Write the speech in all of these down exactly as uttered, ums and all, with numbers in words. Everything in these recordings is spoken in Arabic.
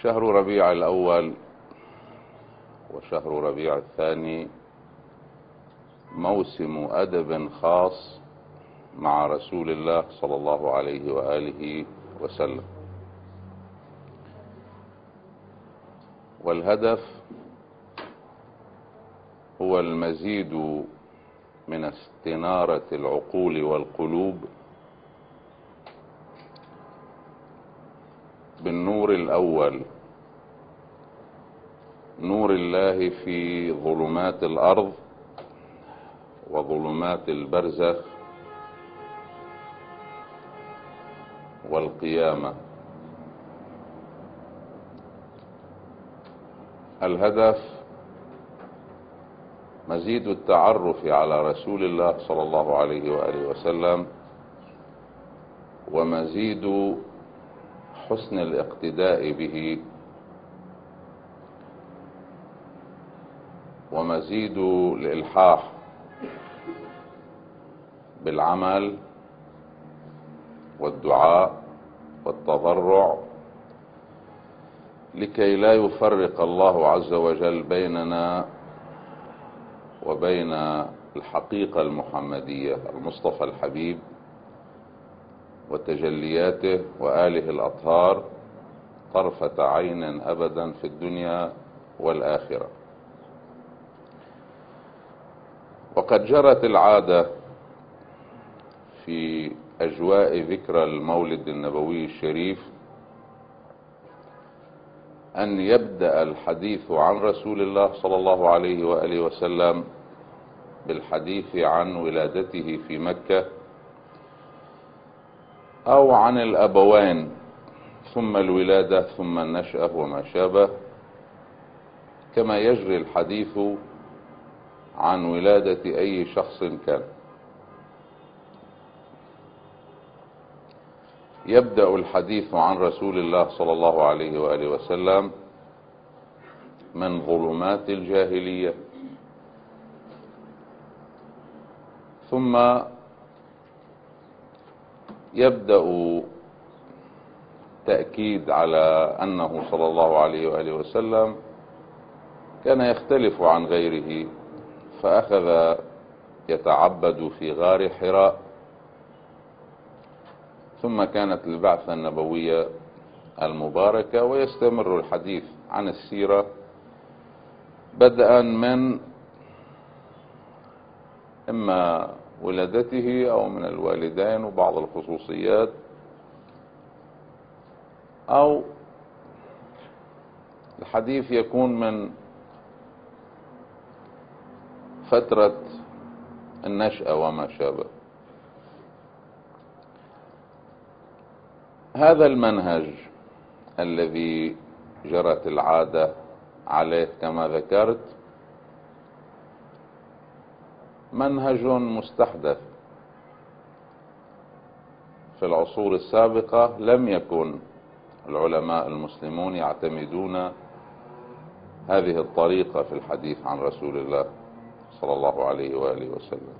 شهر ربيع الأول وشهر ربيع الثاني موسم أدب خاص مع رسول الله صلى الله عليه وآله وسلم، والهدف هو المزيد من استنارة العقول والقلوب بالنور الأول، نور الله في ظلمات الأرض وظلمات البرزخ والقيامة. الهدف مزيد التعرف على رسول الله صلى الله عليه وآله وسلم، ومزيد حسن الاقتداء به، ومزيد الإلحاح بالعمل والدعاء والتضرع لكي لا يفرق الله عز وجل بيننا وبين الحقيقة المحمدية المصطفى الحبيب وتجلياته وآله الأطهار طرفة عين أبدا في الدنيا والآخرة. وقد جرت العادة في أجواء ذكرى المولد النبوي الشريف أن يبدأ الحديث عن رسول الله صلى الله عليه وآله وسلم بالحديث عن ولادته في مكة، أو عن الأبوين ثم الولادة ثم النشأة وما شابه، كما يجري الحديث عن ولادة أي شخص كان. يبدأ الحديث عن رسول الله صلى الله عليه وآله وسلم من ظلمات الجاهلية، ثم يبدأ تأكيد على أنه صلى الله عليه وآله وسلم كان يختلف عن غيره، فأخذ يتعبد في غار حراء، ثم كانت البعثة النبوية المباركة، ويستمر الحديث عن السيرة بدءا من إما ولادته أو من الوالدين وبعض الخصوصيات، أو الحديث يكون من فترة النشأة وما شابه. هذا المنهج الذي جرت العادة عليه كما ذكرت منهج مستحدث. في العصور السابقة لم يكن العلماء المسلمون يعتمدون هذه الطريقة في الحديث عن رسول الله صلى الله عليه وآله وسلم.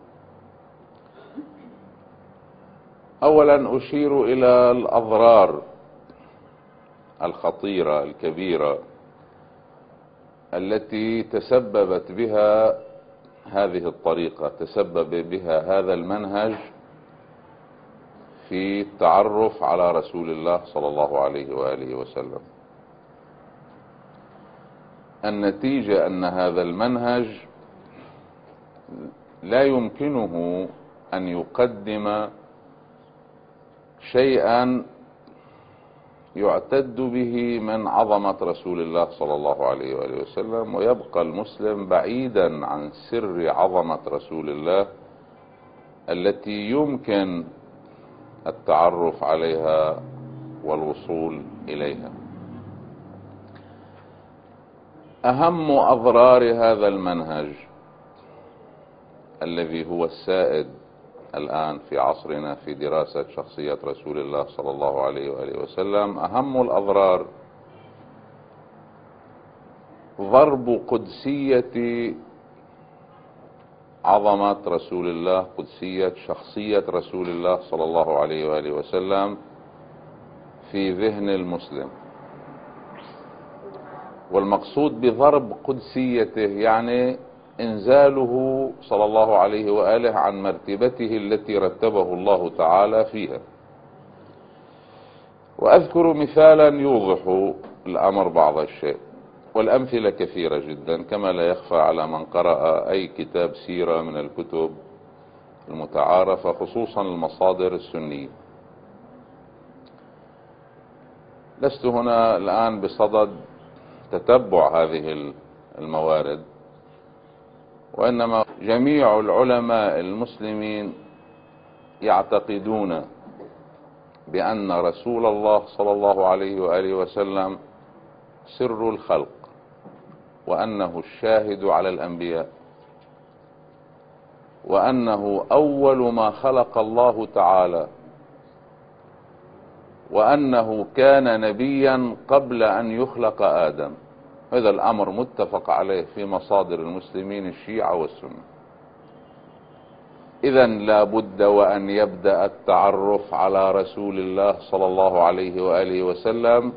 أولا أشير إلى الأضرار الخطيرة الكبيرة التي تسببت بها هذه الطريقة، تسبب بها هذا المنهج في التعرف على رسول الله صلى الله عليه وآله وسلم. النتيجة أن هذا المنهج لا يمكنه أن يقدم شيئا يعتد به من عظمة رسول الله صلى الله عليه وآله وسلم، ويبقى المسلم بعيدا عن سر عظمة رسول الله التي يمكن التعرف عليها والوصول إليها. أهم أضرار هذا المنهج الذي هو السائد الآن في عصرنا في دراسة شخصية رسول الله صلى الله عليه وآله وسلم، أهم الأضرار ضرب قدسية عظمة رسول الله، قدسية شخصية رسول الله صلى الله عليه وآله وسلم في ذهن المسلم. والمقصود بضرب قدسيته يعني انزاله صلى الله عليه وآله عن مرتبته التي رتبه الله تعالى فيها. وأذكر مثالا يوضح الأمر بعض الشيء، والأمثلة كثيرة جدا كما لا يخفى على من قرأ أي كتاب سيرة من الكتب المتعارفة، خصوصا المصادر السنية. لست هنا الآن بصدد تتبع هذه الموارد، وإنما جميع العلماء المسلمين يعتقدون بأن رسول الله صلى الله عليه وآله وسلم سر الخلق، وأنه الشاهد على الأنبياء، وأنه أول ما خلق الله تعالى، وأنه كان نبيا قبل أن يخلق آدم. هذا الأمر متفق عليه في مصادر المسلمين الشيعة والسنة. إذن لا بد وأن يبدأ التعرف على رسول الله صلى الله عليه وآله وسلم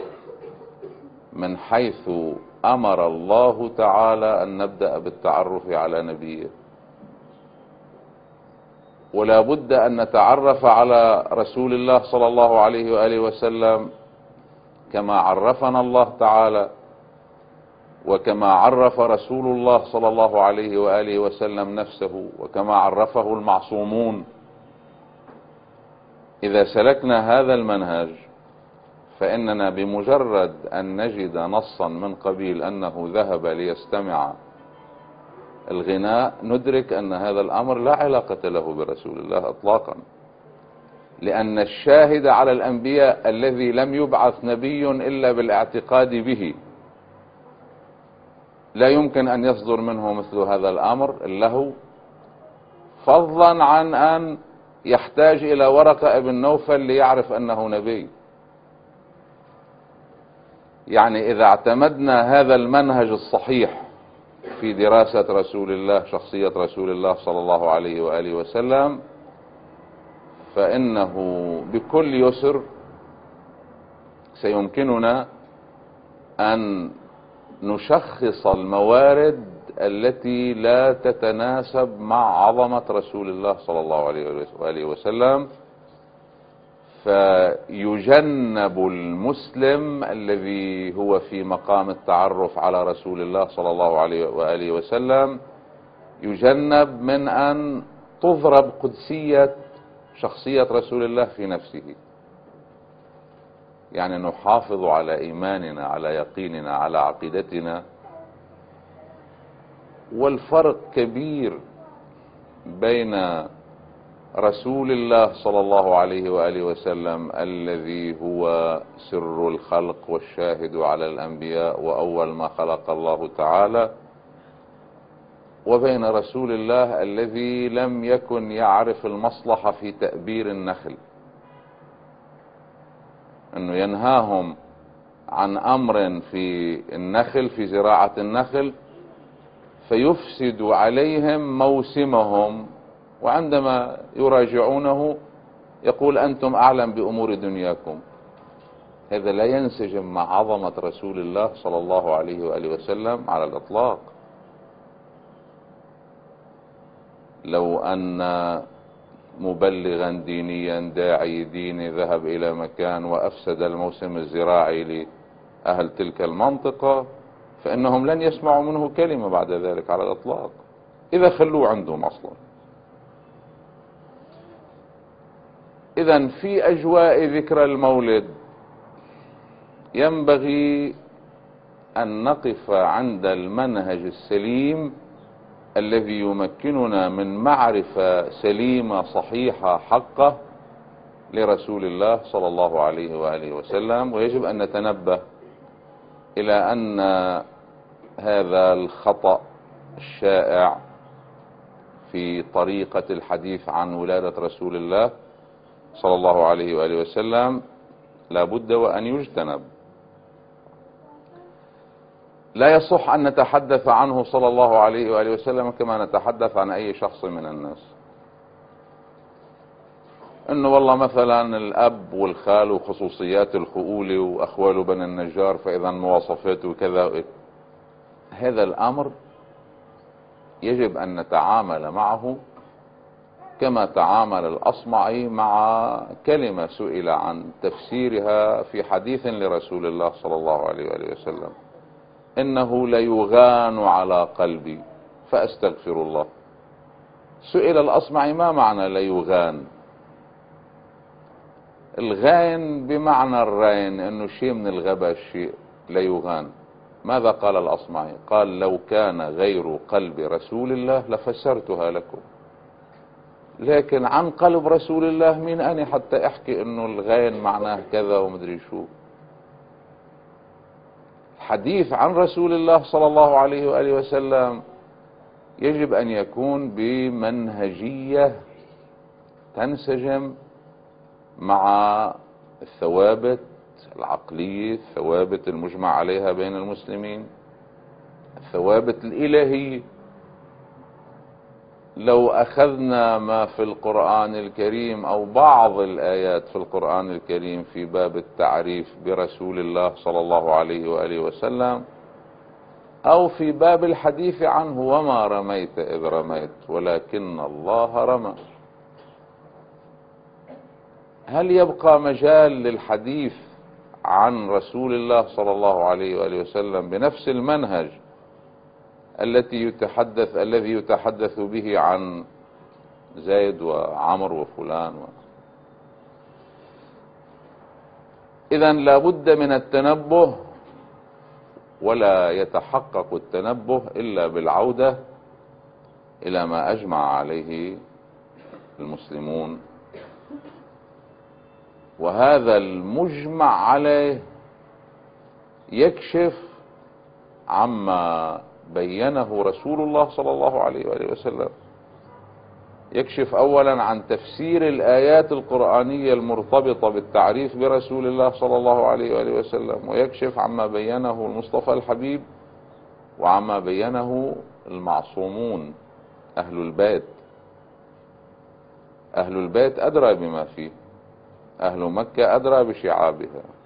من حيث أمر الله تعالى أن نبدأ بالتعرف على نبيه، ولا بد أن نتعرف على رسول الله صلى الله عليه وآله وسلم كما عرفنا الله تعالى، وكما عرف رسول الله صلى الله عليه وآله وسلم نفسه، وكما عرفه المعصومون. إذا سلكنا هذا المنهج فإننا بمجرد أن نجد نصا من قبيل أنه ذهب ليستمع الغناء ندرك أن هذا الأمر لا علاقة له برسول الله إطلاقا، لأن الشاهد على الأنبياء الذي لم يبعث نبي إلا بالاعتقاد به لا يمكن أن يصدر منه مثل هذا الأمر اللهو، فضلا عن أن يحتاج إلى ورقة ابن نوفل ليعرف أنه نبي. يعني إذا اعتمدنا هذا المنهج الصحيح في دراسة رسول الله، شخصية رسول الله صلى الله عليه وآله وسلم، فإنه بكل يسر سيمكننا أن نشخص الموارد التي لا تتناسب مع عظمة رسول الله صلى الله عليه وآله وسلم، فيجنب المسلم الذي هو في مقام التعرف على رسول الله صلى الله عليه وآله وسلم يجنب من أن تضرب قدسية شخصية رسول الله في نفسه. يعني نحافظ على إيماننا، على يقيننا، على عقيدتنا. والفرق كبير بين رسول الله صلى الله عليه وآله وسلم الذي هو سر الخلق والشاهد على الأنبياء وأول ما خلق الله تعالى، وبين رسول الله الذي لم يكن يعرف المصلحة في تأبير النخل، أنه ينهاهم عن أمر في النخل، في زراعة النخل، فيفسد عليهم موسمهم، وعندما يراجعونه يقول أنتم أعلم بأمور دنياكم. هذا لا ينسجم مع عظمة رسول الله صلى الله عليه وآله وسلم على الإطلاق. لو أن مبلغا دينيا داعي ديني ذهب إلى مكان وأفسد الموسم الزراعي لأهل تلك المنطقة فإنهم لن يسمعوا منه كلمة بعد ذلك على الإطلاق، إذا خلوه عندهم أصلا. إذن في أجواء ذكرى المولد ينبغي أن نقف عند المنهج السليم الذي يمكننا من معرفة سليمة صحيحة حقة لرسول الله صلى الله عليه وآله وسلم. ويجب أن نتنبه إلى أن هذا الخطأ الشائع في طريقة الحديث عن ولادة رسول الله صلى الله عليه وآله وسلم لا بد وأن يجتنب. لا يصح أن نتحدث عنه صلى الله عليه وآله وسلم كما نتحدث عن أي شخص من الناس. انه والله مثلا الاب والخال وخصوصيات الخؤول واخوال بني النجار فاذا مواصفاته كذا. هذا الامر يجب ان نتعامل معه كما تعامل الأصمعي مع كلمة سئل عن تفسيرها في حديث لرسول الله صلى الله عليه وآله وسلم: إنه ليغان على قلبي فأستغفر الله. سئل الأصمعي: ما معنى ليغان؟ الغين بمعنى الرين، إنه شيء من الغباء الشيء ليغان. ماذا قال الأصمعي؟ قال: لو كان غير قلب رسول الله لفسرتها لكم، لكن عن قلب رسول الله مين أنا حتى احكي انه الغين معناه كذا ومدري شو. الحديث عن رسول الله صلى الله عليه وآله وسلم يجب ان يكون بمنهجية تنسجم مع الثوابت العقلية، الثوابت المجمع عليها بين المسلمين، الثوابت الإلهية. لو أخذنا ما في القرآن الكريم أو بعض الآيات في القرآن الكريم في باب التعريف برسول الله صلى الله عليه وآله وسلم، أو في باب الحديث عنه: وما رميت إذ رميت ولكن الله رمى، هل يبقى مجال للحديث عن رسول الله صلى الله عليه وآله وسلم بنفس المنهج التي يتحدث الذي يتحدث به عن زيد وعمر وفلان و... إذن لابد من التنبه، ولا يتحقق التنبه إلا بالعودة إلى ما أجمع عليه المسلمون. وهذا المجمع عليه يكشف عما بينه رسول الله صلى الله عليه وآله وسلم. يكشف أولا عن تفسير الآيات القرآنية المرتبطة بالتعريف برسول الله صلى الله عليه وآله وسلم، ويكشف عما بينه المصطفى الحبيب وعما بينه المعصومون أهل البيت. أهل البيت أدرى بما فيه، أهل مكة أدرى بشعابها.